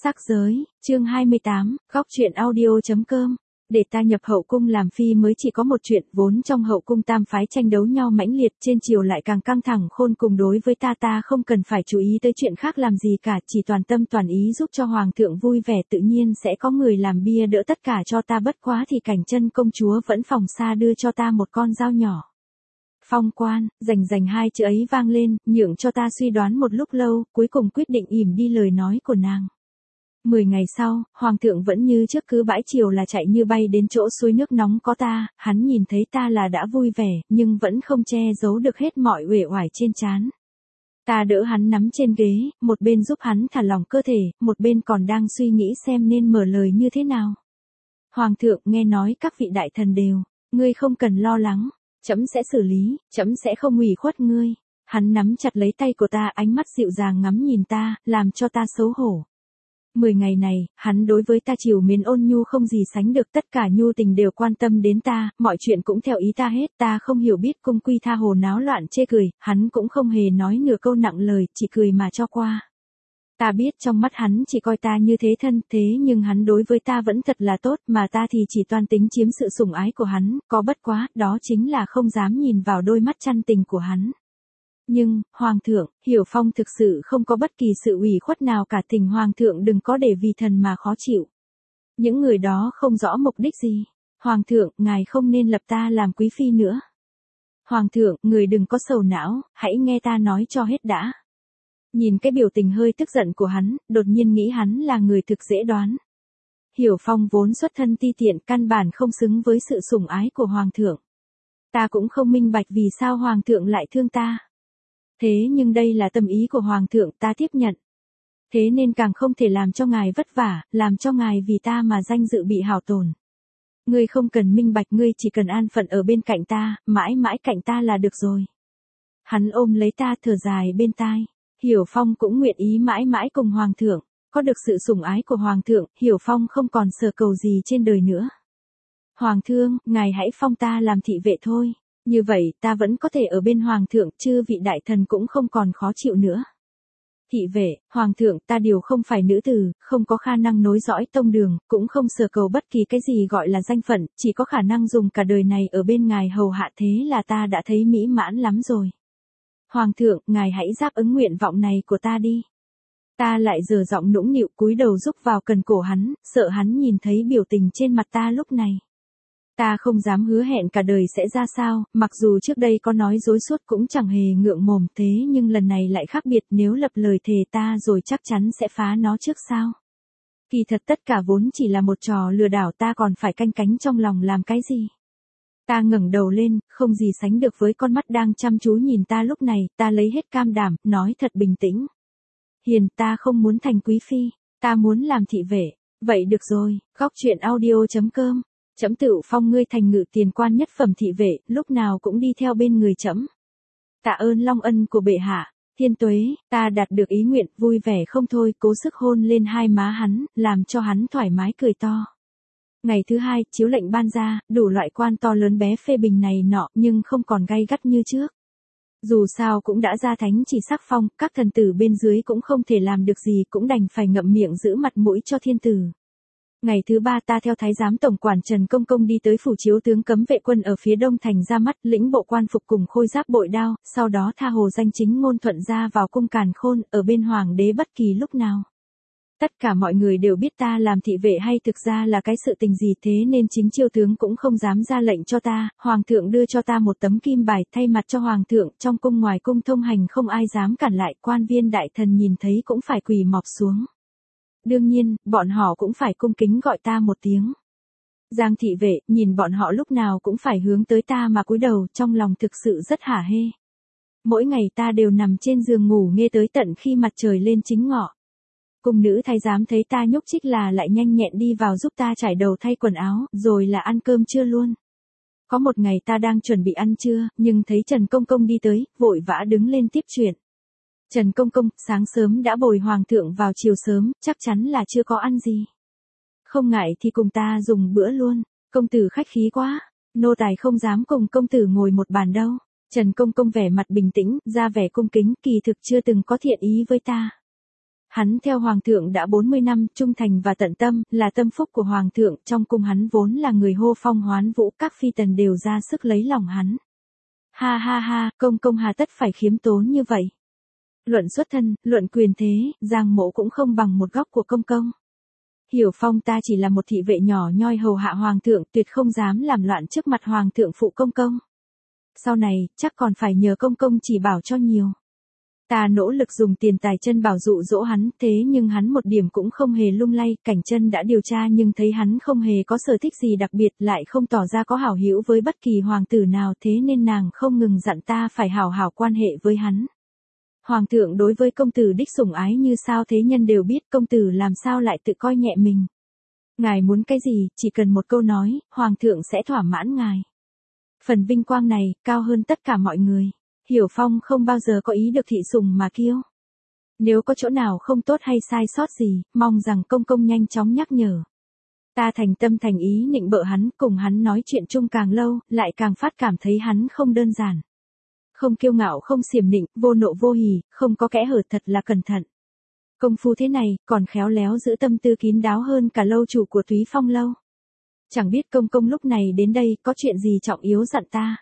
Sắc giới, chương 28, góc truyện audio.com. Để ta nhập hậu cung làm phi mới chỉ có một chuyện, vốn trong hậu cung tam phái tranh đấu nhau mãnh liệt, trên triều lại càng căng thẳng khôn cùng, đối với ta không cần phải chú ý tới chuyện khác làm gì cả, chỉ toàn tâm toàn ý giúp cho hoàng thượng vui vẻ, tự nhiên sẽ có người làm bia đỡ tất cả cho ta, bất quá thì Cảnh Chân công chúa vẫn phòng xa đưa cho ta một con dao nhỏ. Phong quan, rành hai chữ ấy vang lên, nhượng cho ta suy đoán một lúc lâu, cuối cùng quyết định ỉm đi lời nói của nàng. 10 ngày sau, hoàng thượng vẫn như trước cứ bãi chiều là chạy như bay đến chỗ suối nước nóng có ta, hắn nhìn thấy ta là đã vui vẻ, nhưng vẫn không che giấu được hết mọi uể oải trên trán. Ta đỡ hắn nắm trên ghế, một bên giúp hắn thả lỏng cơ thể, một bên còn đang suy nghĩ xem nên mở lời như thế nào. Hoàng thượng, nghe nói các vị đại thần đều, ngươi không cần lo lắng, trẫm sẽ xử lý, trẫm sẽ không ủy khuất ngươi. Hắn nắm chặt lấy tay của ta, ánh mắt dịu dàng ngắm nhìn ta, làm cho ta xấu hổ. 10 ngày này, hắn đối với ta trìu mến ôn nhu không gì sánh được, tất cả nhu tình đều quan tâm đến ta, mọi chuyện cũng theo ý ta hết, ta không hiểu biết cung quy tha hồ náo loạn chê cười, hắn cũng không hề nói nửa câu nặng lời, chỉ cười mà cho qua. Ta biết trong mắt hắn chỉ coi ta như thế thân, thế nhưng hắn đối với ta vẫn thật là tốt, mà ta thì chỉ toan tính chiếm sự sủng ái của hắn, có bất quá, đó chính là không dám nhìn vào đôi mắt chân tình của hắn. Nhưng, Hoàng thượng, Hiểu Phong thực sự không có bất kỳ sự ủy khuất nào cả, tình Hoàng thượng đừng có để vì thần mà khó chịu. Những người đó không rõ mục đích gì. Hoàng thượng, ngài không nên lập ta làm quý phi nữa. Hoàng thượng, người đừng có sầu não, hãy nghe ta nói cho hết đã. Nhìn cái biểu tình hơi tức giận của hắn, đột nhiên nghĩ hắn là người thực dễ đoán. Hiểu Phong vốn xuất thân ti tiện, căn bản không xứng với sự sủng ái của Hoàng thượng. Ta cũng không minh bạch vì sao Hoàng thượng lại thương ta. Thế nhưng đây là tâm ý của Hoàng thượng, ta tiếp nhận. Thế nên càng không thể làm cho ngài vất vả, làm cho ngài vì ta mà danh dự bị hao tổn. Ngươi không cần minh bạch, ngươi chỉ cần an phận ở bên cạnh ta, mãi mãi cạnh ta là được rồi. Hắn ôm lấy ta thở dài bên tai. Hiểu Phong cũng nguyện ý mãi mãi cùng Hoàng thượng. Có được sự sủng ái của Hoàng thượng, Hiểu Phong không còn sở cầu gì trên đời nữa. Hoàng thượng, ngài hãy phong ta làm thị vệ thôi. Như vậy ta vẫn có thể ở bên Hoàng thượng, chư vị đại thần cũng không còn khó chịu nữa. Thị vệ, Hoàng thượng, ta điều không phải nữ tử, không có khả năng nối dõi tông đường, cũng không sở cầu bất kỳ cái gì gọi là danh phận, chỉ có khả năng dùng cả đời này ở bên ngài hầu hạ, thế là ta đã thấy mỹ mãn lắm rồi. Hoàng thượng, ngài hãy đáp ứng nguyện vọng này của ta đi. Ta lại giở giọng nũng nịu cúi đầu rúc vào cần cổ hắn, sợ hắn nhìn thấy biểu tình trên mặt ta lúc này. Ta không dám hứa hẹn cả đời sẽ ra sao, mặc dù trước đây có nói dối suốt cũng chẳng hề ngượng mồm, thế nhưng lần này lại khác biệt, nếu lập lời thề ta rồi chắc chắn sẽ phá nó trước sao. Kỳ thật tất cả vốn chỉ là một trò lừa đảo, ta còn phải canh cánh trong lòng làm cái gì. Ta ngẩng đầu lên, không gì sánh được với con mắt đang chăm chú nhìn ta lúc này, ta lấy hết cam đảm, nói thật bình tĩnh. Hiền, ta không muốn thành quý phi, ta muốn làm thị vệ. Vậy được rồi, góc truyện audio.com. Trẫm tự phong ngươi thành ngự tiền quan nhất phẩm thị vệ, lúc nào cũng đi theo bên người trẫm. Tạ ơn long ân của bệ hạ. Thiên tuế, ta đạt được ý nguyện, vui vẻ không thôi, cố sức hôn lên hai má hắn, làm cho hắn thoải mái cười to. Ngày thứ hai, chiếu lệnh ban ra, đủ loại quan to lớn bé phê bình này nọ, nhưng không còn gay gắt như trước. Dù sao cũng đã ra thánh chỉ sắc phong, các thần tử bên dưới cũng không thể làm được gì, cũng đành phải ngậm miệng giữ mặt mũi cho thiên tử. Ngày thứ ba ta theo thái giám tổng quản Trần Công Công đi tới phủ chiếu tướng cấm vệ quân ở phía đông thành ra mắt, lĩnh bộ quan phục cùng khôi giáp bội đao, sau đó tha hồ danh chính ngôn thuận ra vào cung Càn Khôn, ở bên hoàng đế bất kỳ lúc nào. Tất cả mọi người đều biết ta làm thị vệ hay thực ra là cái sự tình gì, thế nên chính chiêu tướng cũng không dám ra lệnh cho ta, Hoàng thượng đưa cho ta một tấm kim bài thay mặt cho Hoàng thượng, trong cung ngoài cung thông hành không ai dám cản lại, quan viên đại thần nhìn thấy cũng phải quỳ mọp xuống. Đương nhiên, bọn họ cũng phải cung kính gọi ta một tiếng Giang thị vệ, nhìn bọn họ lúc nào cũng phải hướng tới ta mà cúi đầu, trong lòng thực sự rất hả hê. Mỗi ngày ta đều nằm trên giường ngủ nghe tới tận khi mặt trời lên chính ngọ. Cung nữ thái giám thấy ta nhúc nhích là lại nhanh nhẹn đi vào giúp ta trải đầu thay quần áo, rồi là ăn cơm trưa luôn. Có một ngày ta đang chuẩn bị ăn trưa, nhưng thấy Trần Công Công đi tới, vội vã đứng lên tiếp chuyện. Trần Công Công, sáng sớm đã bồi Hoàng thượng vào chiều sớm, chắc chắn là chưa có ăn gì. Không ngại thì cùng ta dùng bữa luôn, công tử khách khí quá, nô tài không dám cùng công tử ngồi một bàn đâu. Trần Công Công vẻ mặt bình tĩnh, ra vẻ cung kính, kỳ thực chưa từng có thiện ý với ta. Hắn theo hoàng thượng đã 40 năm, trung thành và tận tâm, là tâm phúc của hoàng thượng, trong cung hắn vốn là người hô phong hoán vũ, các phi tần đều ra sức lấy lòng hắn. Ha ha ha, công công hà tất phải khiếm tốn như vậy. Luận xuất thân, luận quyền thế, Giang Mỗ cũng không bằng một góc của công công. Hiểu Phong ta chỉ là một thị vệ nhỏ nhoi hầu hạ hoàng thượng, tuyệt không dám làm loạn trước mặt hoàng thượng phụ công công. Sau này, chắc còn phải nhờ công công chỉ bảo cho nhiều. Ta nỗ lực dùng tiền tài chân bảo dụ dỗ hắn, thế nhưng hắn một điểm cũng không hề lung lay, Cảnh Chân đã điều tra nhưng thấy hắn không hề có sở thích gì đặc biệt, lại không tỏ ra có hảo hữu với bất kỳ hoàng tử nào, thế nên nàng không ngừng dặn ta phải hảo hảo quan hệ với hắn. Hoàng thượng đối với công tử đích sủng ái như sao thế nhân đều biết, công tử làm sao lại tự coi nhẹ mình. Ngài muốn cái gì, chỉ cần một câu nói, hoàng thượng sẽ thỏa mãn ngài. Phần vinh quang này, cao hơn tất cả mọi người. Hiểu Phong không bao giờ có ý được thị sùng mà kiêu. Nếu có chỗ nào không tốt hay sai sót gì, mong rằng công công nhanh chóng nhắc nhở. Ta thành tâm thành ý nịnh bợ hắn, cùng hắn nói chuyện chung càng lâu, lại càng phát cảm thấy hắn không đơn giản. Không kiêu ngạo không xiểm nịnh, vô nộ vô hỉ, không có kẽ hở, thật là cẩn thận. Công phu thế này, còn khéo léo giữ tâm tư kín đáo hơn cả lâu chủ của Túy Phong lâu. Chẳng biết công công lúc này đến đây, có chuyện gì trọng yếu dặn ta.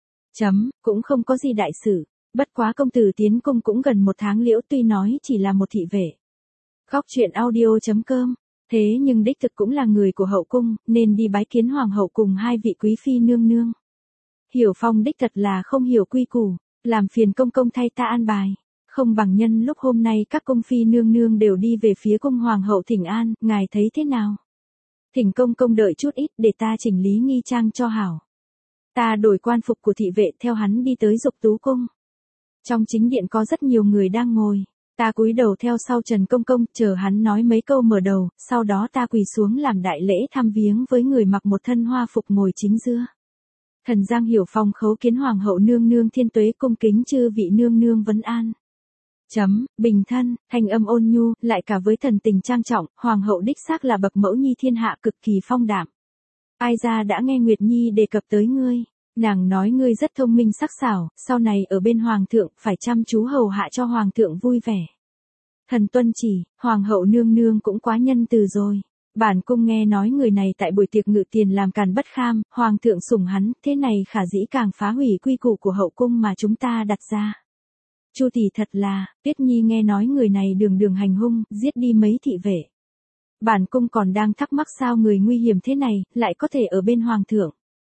Cũng không có gì đại sự, bất quá công tử tiến cung cũng gần 1 tháng liễu, tuy nói chỉ là một thị vệ. Góc truyện audio.com, thế nhưng đích thực cũng là người của hậu cung, nên đi bái kiến hoàng hậu cùng 2 vị quý phi nương nương. Hiểu Phong đích thật là không hiểu quy củ, làm phiền công công thay ta an bài. Không bằng nhân lúc hôm nay các cung phi nương nương đều đi về phía cung hoàng hậu thỉnh an, ngài thấy thế nào? Thỉnh công công đợi chút ít để ta chỉnh lý nghi trang cho hảo. Ta đổi quan phục của thị vệ theo hắn đi tới Dục Tú cung. Trong chính điện có rất nhiều người đang ngồi. Ta cúi đầu theo sau Trần Công Công, chờ hắn nói mấy câu mở đầu, sau đó ta quỳ xuống làm đại lễ thăm viếng với người mặc một thân hoa phục ngồi chính giữa. Thần Giang Hiểu Phong khấu kiến hoàng hậu nương nương thiên tuế, cung kính chư vị nương nương vấn an. Bình thân, thanh âm ôn nhu, lại cả với thần tình trang trọng, hoàng hậu đích xác là bậc mẫu nhi thiên hạ, cực kỳ phong đạm. Ai ra đã nghe Nguyệt Nhi đề cập tới ngươi, nàng nói ngươi rất thông minh sắc sảo, sau này ở bên hoàng thượng phải chăm chú hầu hạ cho hoàng thượng vui vẻ. Thần tuân chỉ, hoàng hậu nương nương cũng quá nhân từ rồi. Bản cung nghe nói người này tại buổi tiệc ngự tiền làm càn bất kham, hoàng thượng sủng hắn, thế này khả dĩ càng phá hủy quy củ của hậu cung mà chúng ta đặt ra. Chu tỷ thật là, Tuyết Nhi nghe nói người này đường đường hành hung, giết đi mấy thị vệ. Bản cung còn đang thắc mắc sao người nguy hiểm thế này, lại có thể ở bên hoàng thượng.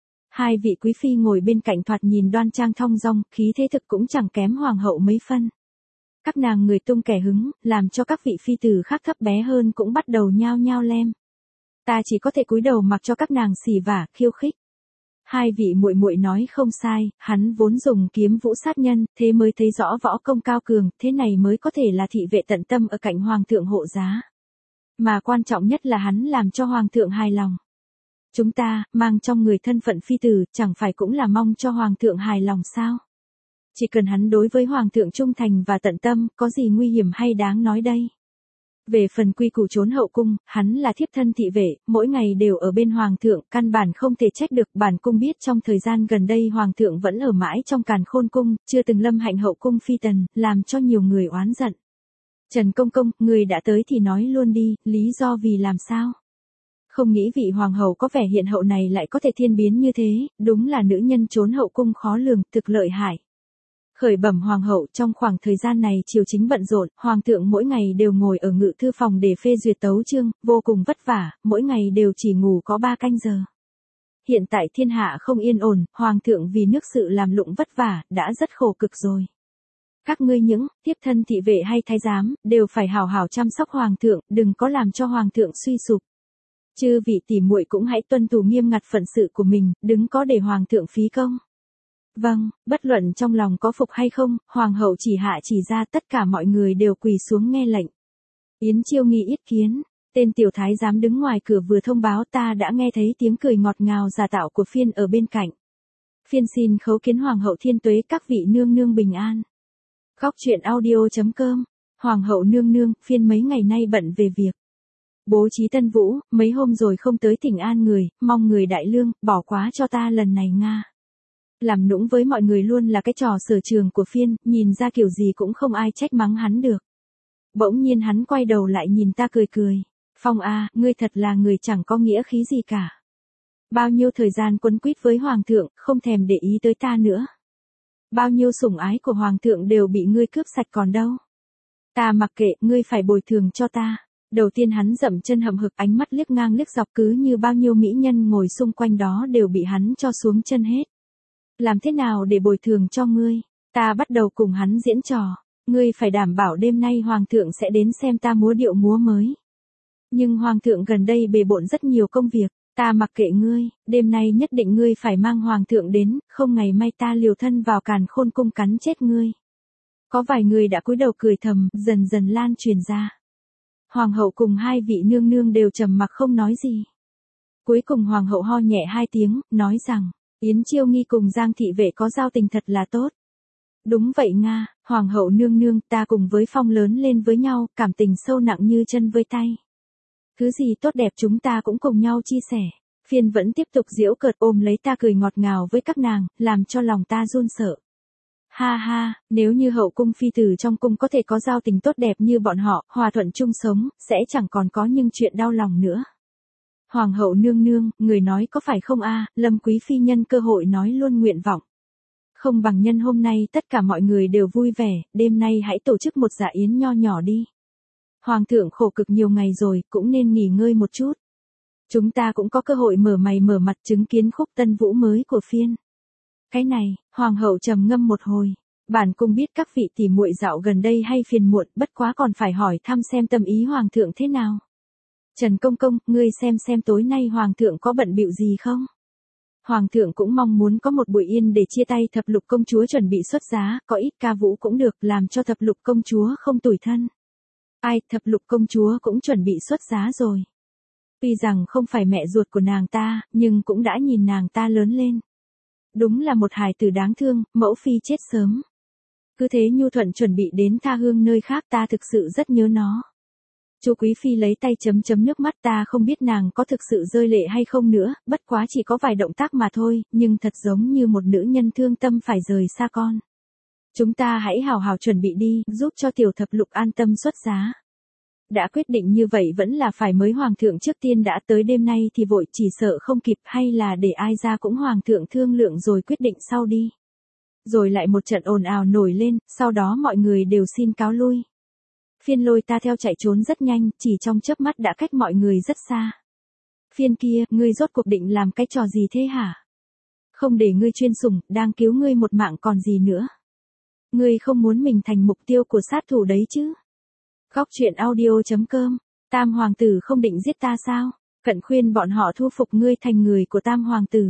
2 vị quý phi ngồi bên cạnh thoạt nhìn đoan trang thong dong, khí thế thực cũng chẳng kém hoàng hậu mấy phân. Các nàng người tung kẻ hứng, làm cho các vị phi tử khác thấp bé hơn cũng bắt đầu nhao nhao lem. Ta chỉ có thể cúi đầu mặc cho các nàng xì vả, khiêu khích. 2 vị muội muội nói không sai, hắn vốn dùng kiếm vũ sát nhân, thế mới thấy rõ võ công cao cường, thế này mới có thể là thị vệ tận tâm ở cạnh hoàng thượng hộ giá. Mà quan trọng nhất là hắn làm cho hoàng thượng hài lòng. Chúng ta, mang trong người thân phận phi tử, chẳng phải cũng là mong cho hoàng thượng hài lòng sao? Chỉ cần hắn đối với hoàng thượng trung thành và tận tâm, có gì nguy hiểm hay đáng nói đây? Về phần quy củ trốn hậu cung, hắn là thiếp thân thị vệ, mỗi ngày đều ở bên hoàng thượng, căn bản không thể trách được. Bản cung biết trong thời gian gần đây hoàng thượng vẫn ở mãi trong Càn Khôn cung, chưa từng lâm hạnh hậu cung phi tần, làm cho nhiều người oán giận. Trần Công Công, người đã tới thì nói luôn đi, lý do vì làm sao? Không nghĩ vị hoàng hậu có vẻ hiện hậu này lại có thể thiên biến như thế, đúng là nữ nhân trốn hậu cung khó lường, thực lợi hại. Khởi bẩm hoàng hậu, trong khoảng thời gian này triều chính bận rộn, hoàng thượng mỗi ngày đều ngồi ở ngự thư phòng để phê duyệt tấu chương, vô cùng vất vả, mỗi ngày đều chỉ ngủ có 3 canh giờ. Hiện tại thiên hạ không yên ổn, hoàng thượng vì nước sự làm lụng vất vả, đã rất khổ cực rồi. Các ngươi những tiếp thân thị vệ hay thái giám, đều phải hảo hảo chăm sóc hoàng thượng, đừng có làm cho hoàng thượng suy sụp. Chư vị tỷ muội cũng hãy tuân thủ nghiêm ngặt phận sự của mình, đừng có để hoàng thượng phí công. Vâng, bất luận trong lòng có phục hay không, hoàng hậu chỉ hạ chỉ ra, tất cả mọi người đều quỳ xuống nghe lệnh. Yến Chiêu Nghi yết kiến, tên tiểu thái giám đứng ngoài cửa vừa thông báo, ta đã nghe thấy tiếng cười ngọt ngào giả tạo của phiên ở bên cạnh. Phiên xin khấu kiến hoàng hậu thiên tuế, các vị nương nương bình an. Góc truyện audio.com, hoàng hậu nương nương, phiên mấy ngày nay bận về việc bố trí tân vũ, mấy hôm rồi không tới thỉnh an người, mong người đại lương, bỏ quá cho ta lần này nga. Làm nũng với mọi người luôn là cái trò sở trường của phiên, nhìn ra kiểu gì cũng không ai trách mắng hắn được. Bỗng nhiên hắn quay đầu lại nhìn ta cười cười. Phong à, ngươi thật là người chẳng có nghĩa khí gì cả. Bao nhiêu thời gian quấn quýt với hoàng thượng, không thèm để ý tới ta nữa. Bao nhiêu sủng ái của hoàng thượng đều bị ngươi cướp sạch còn đâu. Ta mặc kệ, ngươi phải bồi thường cho ta. Đầu tiên hắn dậm chân hậm hực, ánh mắt liếc ngang liếc dọc, cứ như bao nhiêu mỹ nhân ngồi xung quanh đó đều bị hắn cho xuống chân hết. Làm thế nào để bồi thường cho ngươi? Ta bắt đầu cùng hắn diễn trò. Ngươi phải đảm bảo đêm nay hoàng thượng sẽ đến xem ta múa điệu múa mới. Nhưng hoàng thượng gần đây bề bộn rất nhiều công việc. Ta mặc kệ ngươi, đêm nay nhất định ngươi phải mang hoàng thượng đến, không ngày mai ta liều thân vào Càn Khôn cung cắn chết ngươi. Có vài người đã cúi đầu cười thầm, dần dần lan truyền ra. Hoàng hậu cùng hai vị nương nương đều trầm mặc không nói gì. Cuối cùng hoàng hậu ho nhẹ hai tiếng, nói rằng, Yến Chiêu Nghi cùng Giang thị vệ có giao tình thật là tốt. Đúng vậy Nga, hoàng hậu nương nương, ta cùng với Phong lớn lên với nhau, cảm tình sâu nặng như chân với tay. Thứ gì tốt đẹp chúng ta cũng cùng nhau chia sẻ. Phiên vẫn tiếp tục giễu cợt ôm lấy ta cười ngọt ngào với các nàng, làm cho lòng ta run sợ. Ha ha, nếu như hậu cung phi tử trong cung có thể có giao tình tốt đẹp như bọn họ, hòa thuận chung sống, sẽ chẳng còn có những chuyện đau lòng nữa. Hoàng hậu nương nương, người nói có phải không a? Lâm quý phi nhân cơ hội nói luôn nguyện vọng. Không bằng nhân hôm nay tất cả mọi người đều vui vẻ, đêm nay hãy tổ chức một dạ yến nho nhỏ đi. Hoàng thượng khổ cực nhiều ngày rồi, cũng nên nghỉ ngơi một chút. Chúng ta cũng có cơ hội mở mày mở mặt chứng kiến khúc tân vũ mới của phiên. Cái này, hoàng hậu trầm ngâm một hồi. Bản cung biết các vị tỷ muội dạo gần đây hay phiền muộn, bất quá còn phải hỏi thăm xem tâm ý hoàng thượng thế nào. Trần công công, ngươi xem tối nay hoàng thượng có bận bịu gì không? Hoàng thượng cũng mong muốn có một buổi yên để chia tay thập lục công chúa chuẩn bị xuất giá, có ít ca vũ cũng được, làm cho thập lục công chúa không tủi thân. Ai, thập lục công chúa cũng chuẩn bị xuất giá rồi. Tuy rằng không phải mẹ ruột của nàng ta, nhưng cũng đã nhìn nàng ta lớn lên. Đúng là một hài tử đáng thương, mẫu phi chết sớm. Cứ thế nhu thuận chuẩn bị đến tha hương nơi khác, ta thực sự rất nhớ nó. Chu quý phi lấy tay chấm nước mắt, ta không biết nàng có thực sự rơi lệ hay không nữa, bất quá chỉ có vài động tác mà thôi, nhưng thật giống như một nữ nhân thương tâm phải rời xa con. Chúng ta hãy hào hào chuẩn bị đi, giúp cho tiểu thập lục an tâm xuất giá. Đã quyết định như vậy vẫn là phải mới hoàng thượng trước tiên đã tới, đêm nay thì vội chỉ sợ không kịp, hay là để ai ra cũng hoàng thượng thương lượng rồi quyết định sau đi. Rồi lại một trận ồn ào nổi lên, sau đó mọi người đều xin cáo lui. Phiên lôi ta theo chạy trốn rất nhanh, chỉ trong chớp mắt đã cách mọi người rất xa. Phiên kia, ngươi rốt cuộc định làm cái trò gì thế hả? Không để ngươi chuyên sủng, đang cứu ngươi một mạng còn gì nữa. Ngươi không muốn mình thành mục tiêu của sát thủ đấy chứ? Góc truyện audio.com, Tam hoàng tử không định giết ta sao? Cận khuyên bọn họ thu phục ngươi thành người của Tam hoàng tử.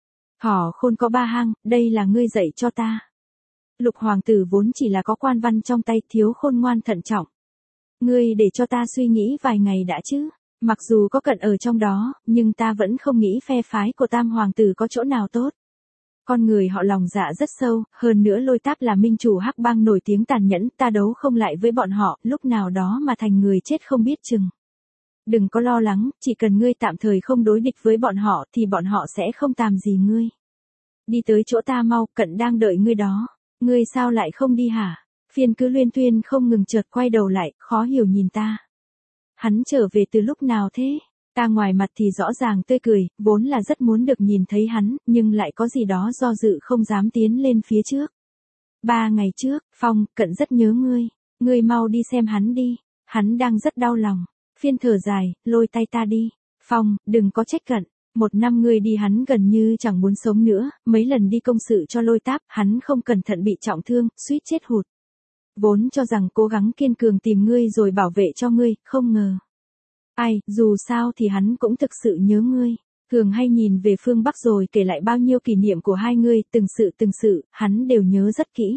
Thỏ khôn có ba hang, đây là ngươi dạy cho ta. Lục hoàng tử vốn chỉ là có quan văn trong tay, thiếu khôn ngoan thận trọng. Ngươi để cho ta suy nghĩ vài ngày đã chứ. Mặc dù có Cận ở trong đó, nhưng ta vẫn không nghĩ phe phái của Tam hoàng tử có chỗ nào tốt. Con người họ lòng dạ rất sâu, hơn nữa Lôi Táp là minh chủ hắc bang nổi tiếng tàn nhẫn, ta đấu không lại với bọn họ, lúc nào đó mà thành người chết không biết chừng. Đừng có lo lắng, chỉ cần ngươi tạm thời không đối địch với bọn họ thì bọn họ sẽ không làm gì ngươi. Đi tới chỗ ta mau, Cận đang đợi ngươi đó. Ngươi sao lại không đi hả? Phiên cứ luyên thuyên không ngừng, chợt quay đầu lại, khó hiểu nhìn ta. Hắn trở về từ lúc nào thế? Ta ngoài mặt thì rõ ràng tươi cười, vốn là rất muốn được nhìn thấy hắn, nhưng lại có gì đó do dự không dám tiến lên phía trước. 3 ngày trước, Phong, Cận rất nhớ ngươi. Ngươi mau đi xem hắn đi. Hắn đang rất đau lòng. Phiên thở dài, lôi tay ta đi. Phong, đừng có trách Cận. 1 năm ngươi đi hắn gần như chẳng muốn sống nữa, mấy lần đi công sự cho Lôi Táp, hắn không cẩn thận bị trọng thương, suýt chết hụt. Vốn cho rằng cố gắng kiên cường tìm ngươi rồi bảo vệ cho ngươi, không ngờ. Ai, dù sao thì hắn cũng thực sự nhớ ngươi. Thường hay nhìn về phương Bắc rồi kể lại bao nhiêu kỷ niệm của hai ngươi, từng sự, hắn đều nhớ rất kỹ.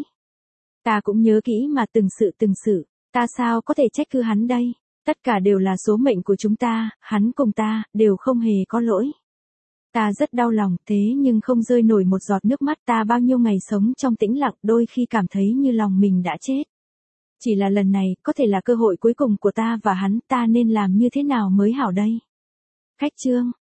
Ta cũng nhớ kỹ mà từng sự, ta sao có thể trách cứ hắn đây, tất cả đều là số mệnh của chúng ta, hắn cùng ta, đều không hề có lỗi. Ta rất đau lòng, thế nhưng không rơi nổi một giọt nước mắt, ta bao nhiêu ngày sống trong tĩnh lặng, đôi khi cảm thấy như lòng mình đã chết. Chỉ là lần này, có thể là cơ hội cuối cùng của ta và hắn, ta nên làm như thế nào mới hảo đây? Khách chương.